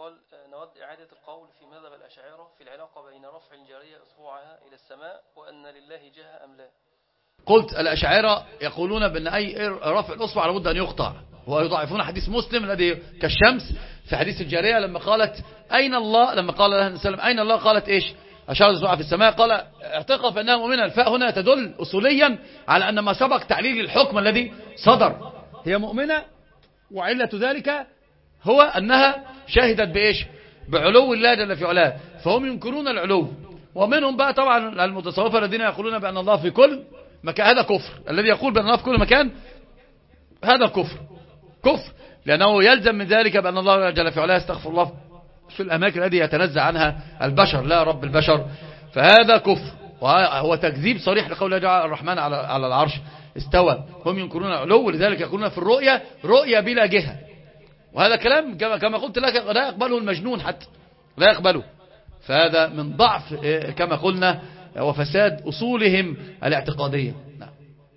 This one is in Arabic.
قال نود إعادة القول في مذهب الأشاعرة في العلاقة بين رفع الجارية أصبعها إلى السماء وأن لله جهة أم لا. قلت الأشاعرة يقولون بأن أي رفع الأصبع لابد أن يقطع، ويضعفون حديث مسلم الذي كالشمس في حديث الجارية لما قالت أين الله، لما قال لها النبي أين الله قالت إيش، أشارت أصبعها في السماء، قال اعتقها فإنها مؤمنة. الفاء هنا تدل أصوليا على أن ما سبق تعليل الحكم الذي صدر، هي مؤمنة، وعلة ذلك هو أنها شهدت بإيش، بعلو الله جل في علاه، فهم ينكرون العلو. ومنهم بقى طبعا المتصوفة الذين يقولون بأن الله في كل مكان، هذا كفر. الذي يقول بأن الله في كل مكان هذا كفر، لأنه يلزم من ذلك بأن الله جل في علاه استغفر الله في الأماكن التي يتنزع عنها البشر لا رب البشر، فهذا كفر، وهو تكذيب صريح لقول الله الرحمن على العرش استوى. هم ينكرون العلو، ولذلك يقولون في الرؤية رؤية بلا جهة، وهذا كلام كما قلت لك لا يقبله المجنون حتى، لا يقبله. فهذا من ضعف كما قلنا وفساد أصولهم الاعتقادية. نعم.